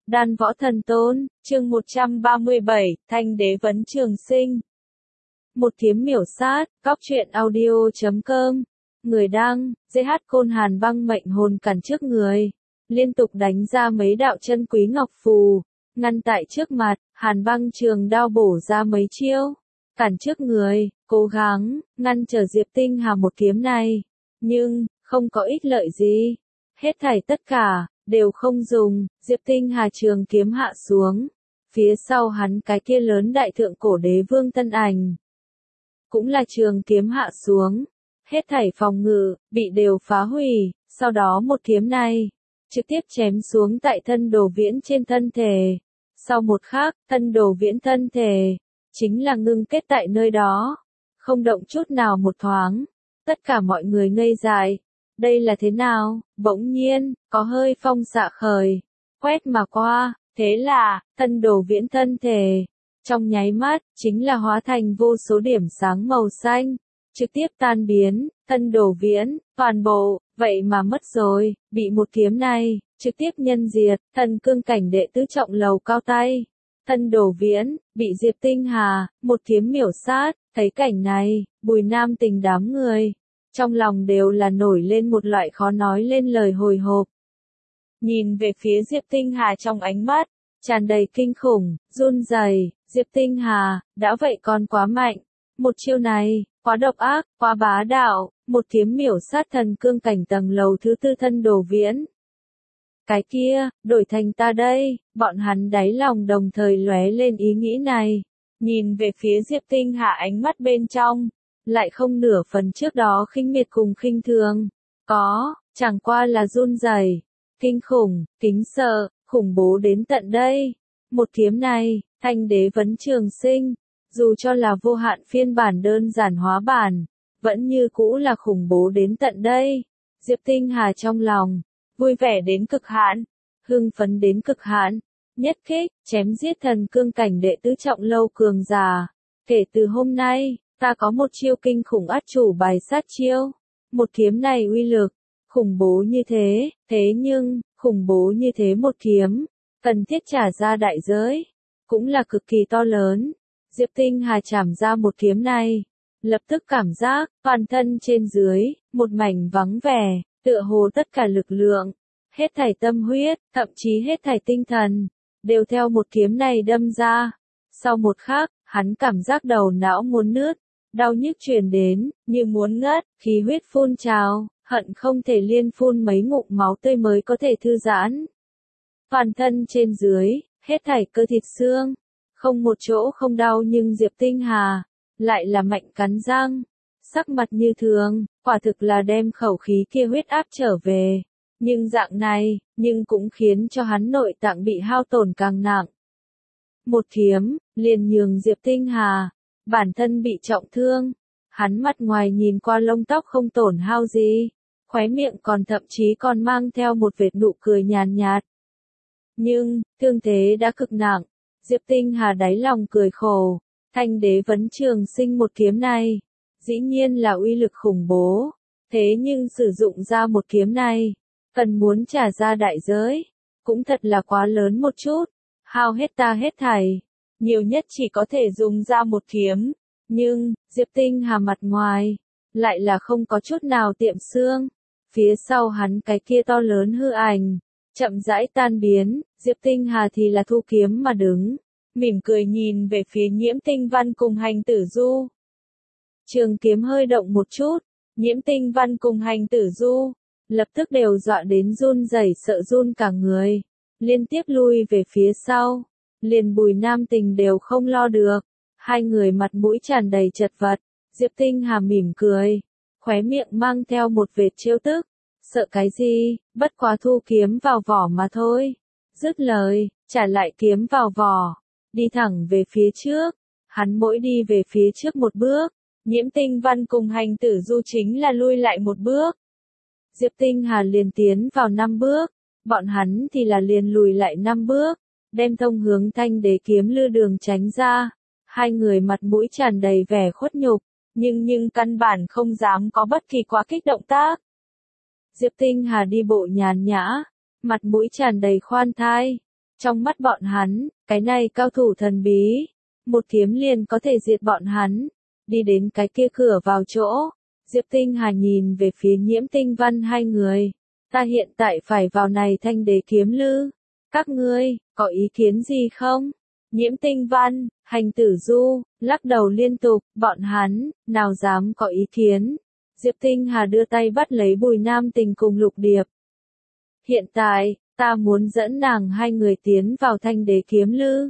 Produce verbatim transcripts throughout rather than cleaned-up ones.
Đan Võ Thần Tôn, chương một trăm ba mươi bảy, Thanh Đế Vấn Trường Sinh. Một kiếm miểu sát, Cóc truyện audio chấm com. Người đăng, giê hát Côn Hàn Băng mệnh hồn cản trước người. Liên tục đánh ra mấy đạo chân quý ngọc phù. Ngăn tại trước mặt, Hàn Băng trường đao bổ ra mấy chiêu. Cản trước người, cố gắng, ngăn trở Diệp Tinh Hà một kiếm này. Nhưng, không có ích lợi gì. Hết thảy tất cả, đều không dùng, Diệp Tinh Hà trường kiếm hạ xuống. Phía sau hắn cái kia lớn đại thượng cổ đế vương thân ảnh. Cũng là trường kiếm hạ xuống. Hết thảy phòng ngự, bị đều phá hủy, sau đó một kiếm này, trực tiếp chém xuống tại thân đồ viễn trên thân thể. Sau một khắc, thân đồ viễn thân thể, chính là ngưng kết tại nơi đó. Không động chút nào một thoáng. Tất cả mọi người ngây dại. Đây là thế nào? Bỗng nhiên, có hơi phong xạ khởi, quét mà qua, thế là, thân đồ viễn thân thể, trong nháy mắt, chính là hóa thành vô số điểm sáng màu xanh, trực tiếp tan biến, thân đồ viễn, toàn bộ, vậy mà mất rồi, bị một kiếm này, trực tiếp nhân diệt, thần cương cảnh đệ tứ trọng lầu cao tay. Thân đồ viễn, bị Diệp Tinh Hà, một kiếm miểu sát, thấy cảnh này, Bùi Nam Tình đám người. Trong lòng đều là nổi lên một loại khó nói lên lời hồi hộp. Nhìn về phía Diệp Tinh Hà trong ánh mắt, tràn đầy kinh khủng, run rẩy. Diệp Tinh Hà, đã vậy còn quá mạnh. Một chiêu này, quá độc ác, quá bá đạo, một kiếm miểu sát thần cương cảnh tầng lầu thứ tư thân đồ viễn. Cái kia, đổi thành ta đây, bọn hắn đáy lòng đồng thời lóe lên ý nghĩ này. Nhìn về phía Diệp Tinh Hà ánh mắt bên trong. Lại không nửa phần trước đó khinh miệt cùng khinh thường. Có, chẳng qua là run rẩy, kinh khủng, kính sợ, khủng bố đến tận đây. Một kiếm này, Thanh Đế Vấn Trường Sinh, dù cho là vô hạn phiên bản đơn giản hóa bản, vẫn như cũ là khủng bố đến tận đây. Diệp Tinh Hà trong lòng, vui vẻ đến cực hạn, hưng phấn đến cực hạn, nhất kích, chém giết thần cương cảnh đệ tứ trọng lâu cường giả. Kể từ hôm nay, ta có một chiêu kinh khủng át chủ bài sát chiêu. Một kiếm này uy lực, khủng bố như thế, thế nhưng, khủng bố như thế một kiếm, cần thiết trả ra đại giới, cũng là cực kỳ to lớn. Diệp Tinh Hà chảm ra một kiếm này, lập tức cảm giác, toàn thân trên dưới, một mảnh vắng vẻ, tựa hồ tất cả lực lượng, hết thảy tâm huyết, thậm chí hết thảy tinh thần, đều theo một kiếm này đâm ra. Sau một khắc, hắn cảm giác đầu não muốn nứt. Đau nhức truyền đến, như muốn ngất, khí huyết phun trào, hận không thể liên phun mấy ngụm máu tươi mới có thể thư giãn. Toàn thân trên dưới, hết thảy cơ thịt xương, không một chỗ không đau nhưng Diệp Tinh Hà, lại là mạnh cắn răng, sắc mặt như thường, quả thực là đem khẩu khí kia huyết áp trở về. Nhưng dạng này, nhưng cũng khiến cho hắn nội tạng bị hao tổn càng nặng. Một kiếm, liền nhường Diệp Tinh Hà. Bản thân bị trọng thương, hắn mặt ngoài nhìn qua lông tóc không tổn hao gì, khóe miệng còn thậm chí còn mang theo một vệt nụ cười nhàn nhạt. Nhưng, thương thế đã cực nặng, Diệp Tinh Hà đáy lòng cười khổ, Thanh Đế Vấn Trường Sinh một kiếm này, dĩ nhiên là uy lực khủng bố, thế nhưng sử dụng ra một kiếm này, cần muốn trả ra đại giới, cũng thật là quá lớn một chút, hao hết ta hết thảy. Nhiều nhất chỉ có thể dùng ra một kiếm, nhưng, Diệp Tinh Hà mặt ngoài, lại là không có chút nào tiệm xương. Phía sau hắn cái kia to lớn hư ảnh, chậm rãi tan biến, Diệp Tinh Hà thì là thu kiếm mà đứng, mỉm cười nhìn về phía Nhiễm Tinh Văn cùng Hành Tử Du. Trường kiếm hơi động một chút, Nhiễm Tinh Văn cùng Hành Tử Du, lập tức đều dọa đến run rẩy sợ run cả người, liên tiếp lui về phía sau. Liền Bùi Nam Tình đều không lo được, hai người mặt mũi tràn đầy chật vật. Diệp Tinh Hà mỉm cười, khóe miệng mang theo một vệt trêu tức, sợ cái gì, bất quá thu kiếm vào vỏ mà thôi. Dứt lời, trả lại kiếm vào vỏ, đi thẳng về phía trước. Hắn mỗi đi về phía trước một bước, Nhiễm Tinh Văn cùng Hành Tử Du chính là lui lại một bước. Diệp Tinh Hà liền tiến vào năm bước, bọn hắn thì là liền lùi lại năm bước. Đem thông hướng Thanh Đế kiếm lư đường tránh ra. Hai người mặt mũi tràn đầy vẻ khuất nhục, nhưng nhưng căn bản không dám có bất kỳ quá kích động tác. Diệp Tinh Hà đi bộ nhàn nhã, mặt mũi tràn đầy khoan thai, Trong mắt bọn hắn, cái này cao thủ thần bí, một kiếm liền có thể diệt bọn hắn. Đi đến cái kia cửa vào chỗ, Diệp Tinh Hà nhìn về phía Nhiễm Tinh Văn hai người. Ta hiện tại phải vào này Thanh Đế kiếm lư. Các ngươi, có ý kiến gì không? Nhiễm Tinh Văn, Hành Tử Du, lắc đầu liên tục, bọn hắn, nào dám có ý kiến. Diệp Tinh Hà đưa tay bắt lấy Bùi Nam Tình cùng Lục Điệp. Hiện tại, ta muốn dẫn nàng hai người tiến vào Thanh Đế kiếm lư.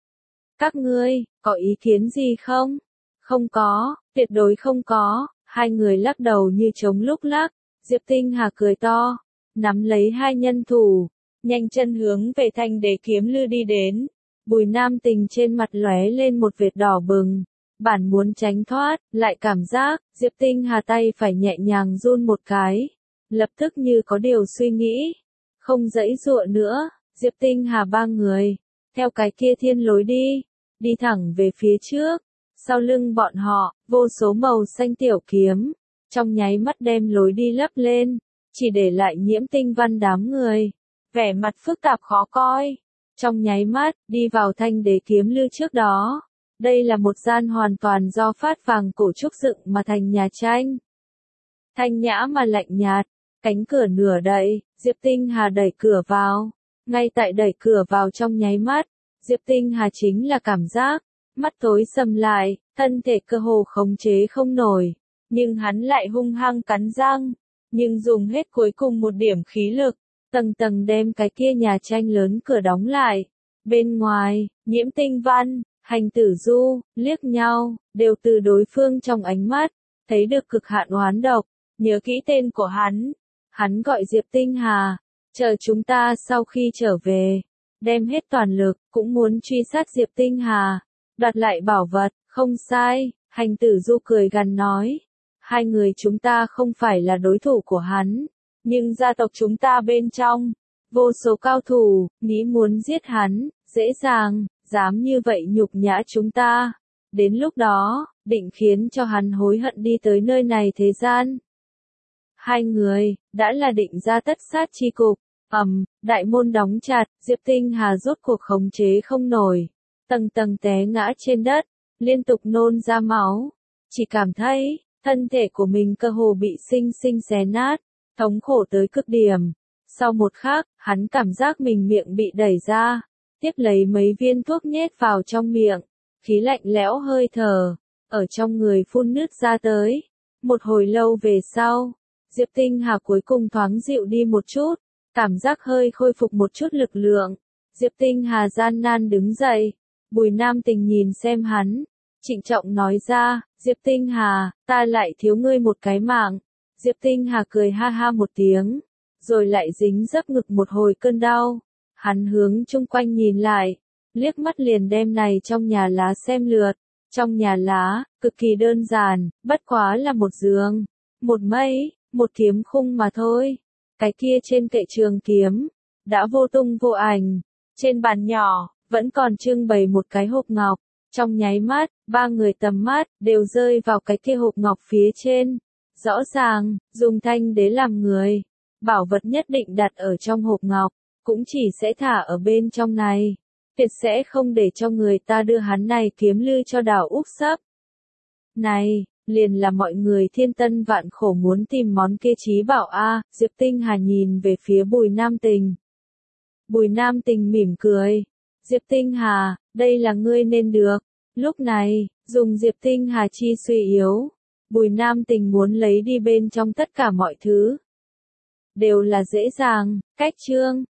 Các ngươi, có ý kiến gì không? Không có, tuyệt đối không có. Hai người lắc đầu như trống lúc lắc. Diệp Tinh Hà cười to, nắm lấy hai nhân thủ, nhanh chân hướng về Thanh Đế kiếm lư đi đến. Bùi Nam Tình trên mặt lóe lên một vệt đỏ bừng, bản muốn tránh thoát, lại cảm giác, Diệp Tinh Hà tay phải nhẹ nhàng run một cái, lập tức như có điều suy nghĩ, không giãy giụa nữa. Diệp Tinh Hà ba người, theo cái kia thiên lối đi, đi thẳng về phía trước, sau lưng bọn họ, vô số màu xanh tiểu kiếm, trong nháy mắt đem lối đi lấp lên, chỉ để lại Nhiễm Tinh Văn đám người, vẻ mặt phức tạp khó coi. Trong nháy mắt, đi vào Thanh Đế kiếm lư trước đó. Đây là một gian hoàn toàn do phát vàng cổ trúc dựng mà thành nhà tranh. Thanh nhã mà lạnh nhạt, cánh cửa nửa đậy, Diệp Tinh Hà đẩy cửa vào. Ngay tại đẩy cửa vào trong nháy mắt, Diệp Tinh Hà chính là cảm giác, mắt tối sầm lại, thân thể cơ hồ khống chế không nổi. Nhưng hắn lại hung hăng cắn răng, nhưng dùng hết cuối cùng một điểm khí lực. Tầng tầng đem cái kia nhà tranh lớn cửa đóng lại. Bên ngoài, Nhiễm Tinh Văn, Hành Tử Du, liếc nhau, đều từ đối phương trong ánh mắt, thấy được cực hạn oán độc, nhớ kỹ tên của hắn. Hắn gọi Diệp Tinh Hà, chờ chúng ta sau khi trở về, đem hết toàn lực, cũng muốn truy sát Diệp Tinh Hà, đoạt lại bảo vật, không sai, Hành Tử Du cười gằn nói. Hai người chúng ta không phải là đối thủ của hắn. Nhưng gia tộc chúng ta bên trong, vô số cao thủ, nghĩ muốn giết hắn, dễ dàng, dám như vậy nhục nhã chúng ta. Đến lúc đó, định khiến cho hắn hối hận đi tới nơi này thế gian. Hai người, đã là định ra tất sát chi cục, ầm, đại môn đóng chặt, Diệp Tinh Hà rốt cuộc khống chế không nổi. Tầng tầng té ngã trên đất, liên tục nôn ra máu. Chỉ cảm thấy, thân thể của mình cơ hồ bị sinh sinh xé nát. Thống khổ tới cực điểm. Sau một khắc, hắn cảm giác mình miệng bị đẩy ra, tiếp lấy mấy viên thuốc nhét vào trong miệng, khí lạnh lẽo hơi thở, ở trong người phun nứt ra tới. Một hồi lâu về sau, Diệp Tinh Hà cuối cùng thoáng dịu đi một chút, cảm giác hơi khôi phục một chút lực lượng. Diệp Tinh Hà gian nan đứng dậy, Bùi Nam Tình nhìn xem hắn, trịnh trọng nói ra, Diệp Tinh Hà, ta lại thiếu ngươi một cái mạng. Diệp Tinh Hà cười ha ha một tiếng, rồi lại dính dấp ngực một hồi cơn đau. Hắn hướng chung quanh nhìn lại, liếc mắt liền đem này trong nhà lá xem lượt. Trong nhà lá, cực kỳ đơn giản, bất quá là một giường, một mây, một kiếm khung mà thôi. Cái kia trên kệ trường kiếm, đã vô tung vô ảnh. Trên bàn nhỏ, vẫn còn trưng bày một cái hộp ngọc. Trong nháy mắt, ba người tầm mắt, đều rơi vào cái kia hộp ngọc phía trên. Rõ ràng, dùng Thanh Đế làm người, bảo vật nhất định đặt ở trong hộp ngọc, cũng chỉ sẽ thả ở bên trong này, tuyệt sẽ không để cho người ta đưa hắn này kiếm lư cho đảo Úc Sấp. Này, liền là mọi người thiên tân vạn khổ muốn tìm món kia trí bảo a. Diệp Tinh Hà nhìn về phía Bùi Nam Tình. Bùi Nam Tình mỉm cười, Diệp Tinh Hà, đây là ngươi nên được. Lúc này, dùng Diệp Tinh Hà chi suy yếu, Bùi Nam Tình muốn lấy đi bên trong tất cả mọi thứ. Đều là dễ dàng, cách chương.